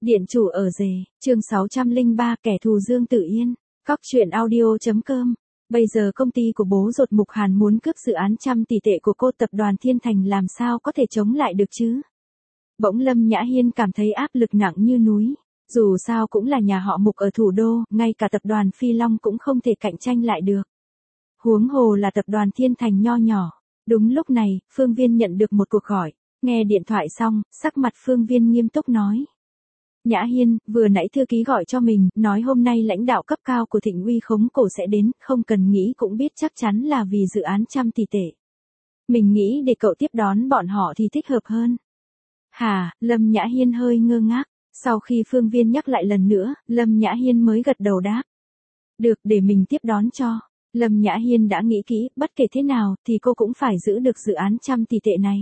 Điện chủ ở rể, chương 603 kẻ thù Dương Tử Yên, Cóc truyện audio.com. Bây giờ công ty của bố ruột Mục Hàn muốn cướp dự án trăm tỷ tệ của cô, tập đoàn Thiên Thành làm sao có thể chống lại được chứ? Bỗng Lâm Nhã Hiên cảm thấy áp lực nặng như núi. Dù sao cũng là nhà họ Mục ở thủ đô, ngay cả tập đoàn Phi Long cũng không thể cạnh tranh lại được. Huống hồ là tập đoàn Thiên Thành nho nhỏ. Đúng lúc này, Phương Viên nhận được một cuộc gọi. Nghe điện thoại xong, sắc mặt Phương Viên nghiêm túc nói. Nhã Hiên, vừa nãy thư ký gọi cho mình, nói hôm nay lãnh đạo cấp cao của Thịnh Uy khống cổ sẽ đến, không cần nghĩ cũng biết chắc chắn là vì dự án trăm tỷ tệ. Mình nghĩ để cậu tiếp đón bọn họ thì thích hợp hơn. Hả, Lâm Nhã Hiên hơi ngơ ngác, sau khi Phương Viên nhắc lại lần nữa, Lâm Nhã Hiên mới gật đầu đáp. Được, để mình tiếp đón cho. Lâm Nhã Hiên đã nghĩ kỹ, bất kể thế nào thì cô cũng phải giữ được dự án trăm tỷ tệ này.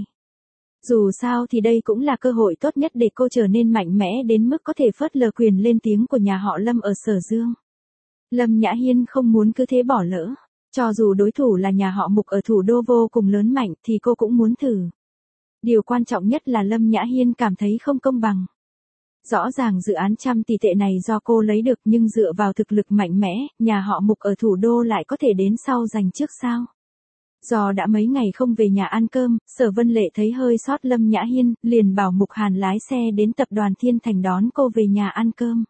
Dù sao thì đây cũng là cơ hội tốt nhất để cô trở nên mạnh mẽ đến mức có thể phớt lờ quyền lên tiếng của nhà họ Lâm ở Sở Dương. Lâm Nhã Hiên không muốn cứ thế bỏ lỡ. Cho dù đối thủ là nhà họ Mục ở thủ đô vô cùng lớn mạnh thì cô cũng muốn thử. Điều quan trọng nhất là Lâm Nhã Hiên cảm thấy không công bằng. Rõ ràng dự án trăm tỷ tệ này do cô lấy được nhưng dựa vào thực lực mạnh mẽ, nhà họ Mục ở thủ đô lại có thể đến sau giành trước sao? Do đã mấy ngày không về nhà ăn cơm, Sở Vân Lệ thấy hơi sót Lâm Nhã Hiên, liền bảo Mục Hàn lái xe đến tập đoàn Thiên Thành đón cô về nhà ăn cơm.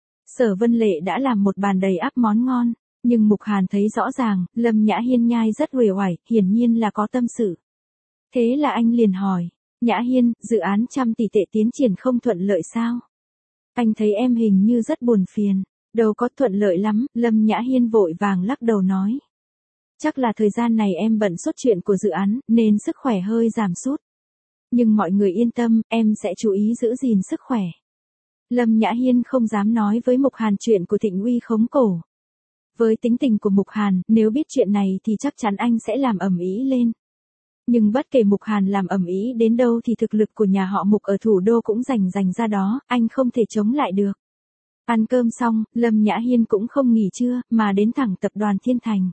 Sở Vân Lệ đã làm một bàn đầy ắp món ngon, nhưng Mục Hàn thấy rõ ràng, Lâm Nhã Hiên nhai rất uể oải, hiển nhiên là có tâm sự. Thế là anh liền hỏi, Nhã Hiên, dự án trăm tỷ tệ tiến triển không thuận lợi sao? Anh thấy em hình như rất buồn phiền. Đâu có thuận lợi lắm, Lâm Nhã Hiên vội vàng lắc đầu nói. Chắc là thời gian này em bận suốt chuyện của dự án, nên sức khỏe hơi giảm sút. Nhưng mọi người yên tâm, em sẽ chú ý giữ gìn sức khỏe. Lâm Nhã Hiên không dám nói với Mục Hàn chuyện của Thịnh Uy khống cổ. Với tính tình của Mục Hàn, nếu biết chuyện này thì chắc chắn anh sẽ làm ầm ĩ lên. Nhưng bất kể Mục Hàn làm ầm ĩ đến đâu thì thực lực của nhà họ Mục ở thủ đô cũng rành ra đó, anh không thể chống lại được. Ăn cơm xong, Lâm Nhã Hiên cũng không nghỉ trưa, mà đến thẳng tập đoàn Thiên Thành.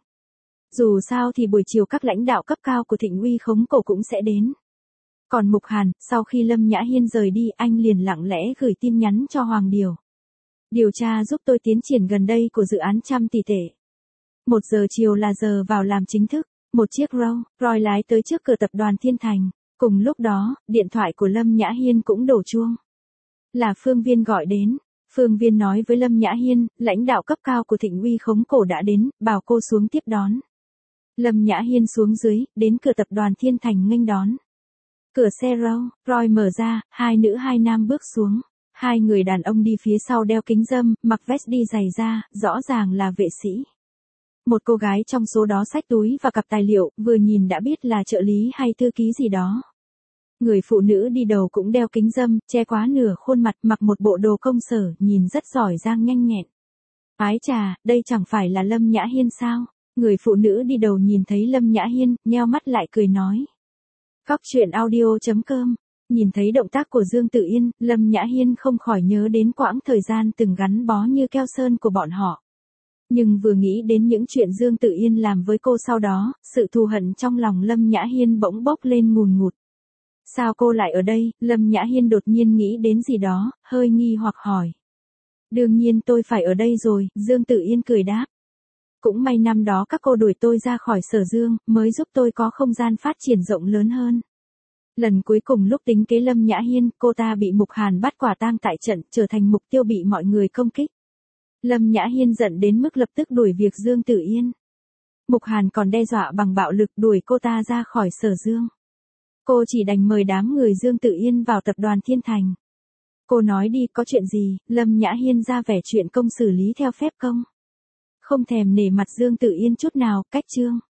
Dù sao thì buổi chiều các lãnh đạo cấp cao của Thịnh Uy khống cổ cũng sẽ đến. Còn Mục Hàn, sau khi Lâm Nhã Hiên rời đi, anh liền lặng lẽ gửi tin nhắn cho Hoàng Điều. Điều tra giúp tôi tiến triển gần đây của dự án trăm tỷ tệ. 1 giờ chiều là giờ vào làm chính thức. Một chiếc Rolls Royce lái tới trước cửa tập đoàn Thiên Thành. Cùng lúc đó, điện thoại của Lâm Nhã Hiên cũng đổ chuông. Là Phương Viên gọi đến. Phương Viên nói với Lâm Nhã Hiên, lãnh đạo cấp cao của Thịnh Uy khống cổ đã đến, bảo cô xuống tiếp đón. Lâm Nhã Hiên xuống dưới, đến cửa tập đoàn Thiên Thành nghênh đón. Cửa xe Rolls Royce mở ra, 2 nữ 2 nam bước xuống. 2 người đàn ông đi phía sau đeo kính râm, mặc vest đi giày da, rõ ràng là vệ sĩ. Một cô gái trong số đó xách túi và cặp tài liệu, vừa nhìn đã biết là trợ lý hay thư ký gì đó. Người phụ nữ đi đầu cũng đeo kính râm, che quá nửa khuôn mặt, mặc một bộ đồ công sở, nhìn rất giỏi giang nhanh nhẹn. Ái chà, đây chẳng phải là Lâm Nhã Hiên sao? Người phụ nữ đi đầu nhìn thấy Lâm Nhã Hiên, nheo mắt lại cười nói. Cóc truyện audio.com. Nhìn thấy động tác của Dương Tử Yên, Lâm Nhã Hiên không khỏi nhớ đến quãng thời gian từng gắn bó như keo sơn của bọn họ. Nhưng vừa nghĩ đến những chuyện Dương Tử Yên làm với cô sau đó, sự thù hận trong lòng Lâm Nhã Hiên bỗng bốc lên ngùn ngụt. Sao cô lại ở đây? Lâm Nhã Hiên đột nhiên nghĩ đến gì đó, hơi nghi hoặc hỏi. Đương nhiên tôi phải ở đây rồi, Dương Tử Yên cười đáp. Cũng may năm đó các cô đuổi tôi ra khỏi Sở Dương, mới giúp tôi có không gian phát triển rộng lớn hơn. Lần cuối cùng lúc tính kế Lâm Nhã Hiên, cô ta bị Mục Hàn bắt quả tang tại trận, trở thành mục tiêu bị mọi người công kích. Lâm Nhã Hiên giận đến mức lập tức đuổi việc Dương Tử Yên. Mục Hàn còn đe dọa bằng bạo lực đuổi cô ta ra khỏi Sở Dương. Cô chỉ đành mời đám người Dương Tử Yên vào tập đoàn Thiên Thành. Cô nói đi, có chuyện gì? Lâm Nhã Hiên ra vẻ chuyện công xử lý theo phép công. Không thèm nể mặt Dương Tử Yên chút nào, cách chương.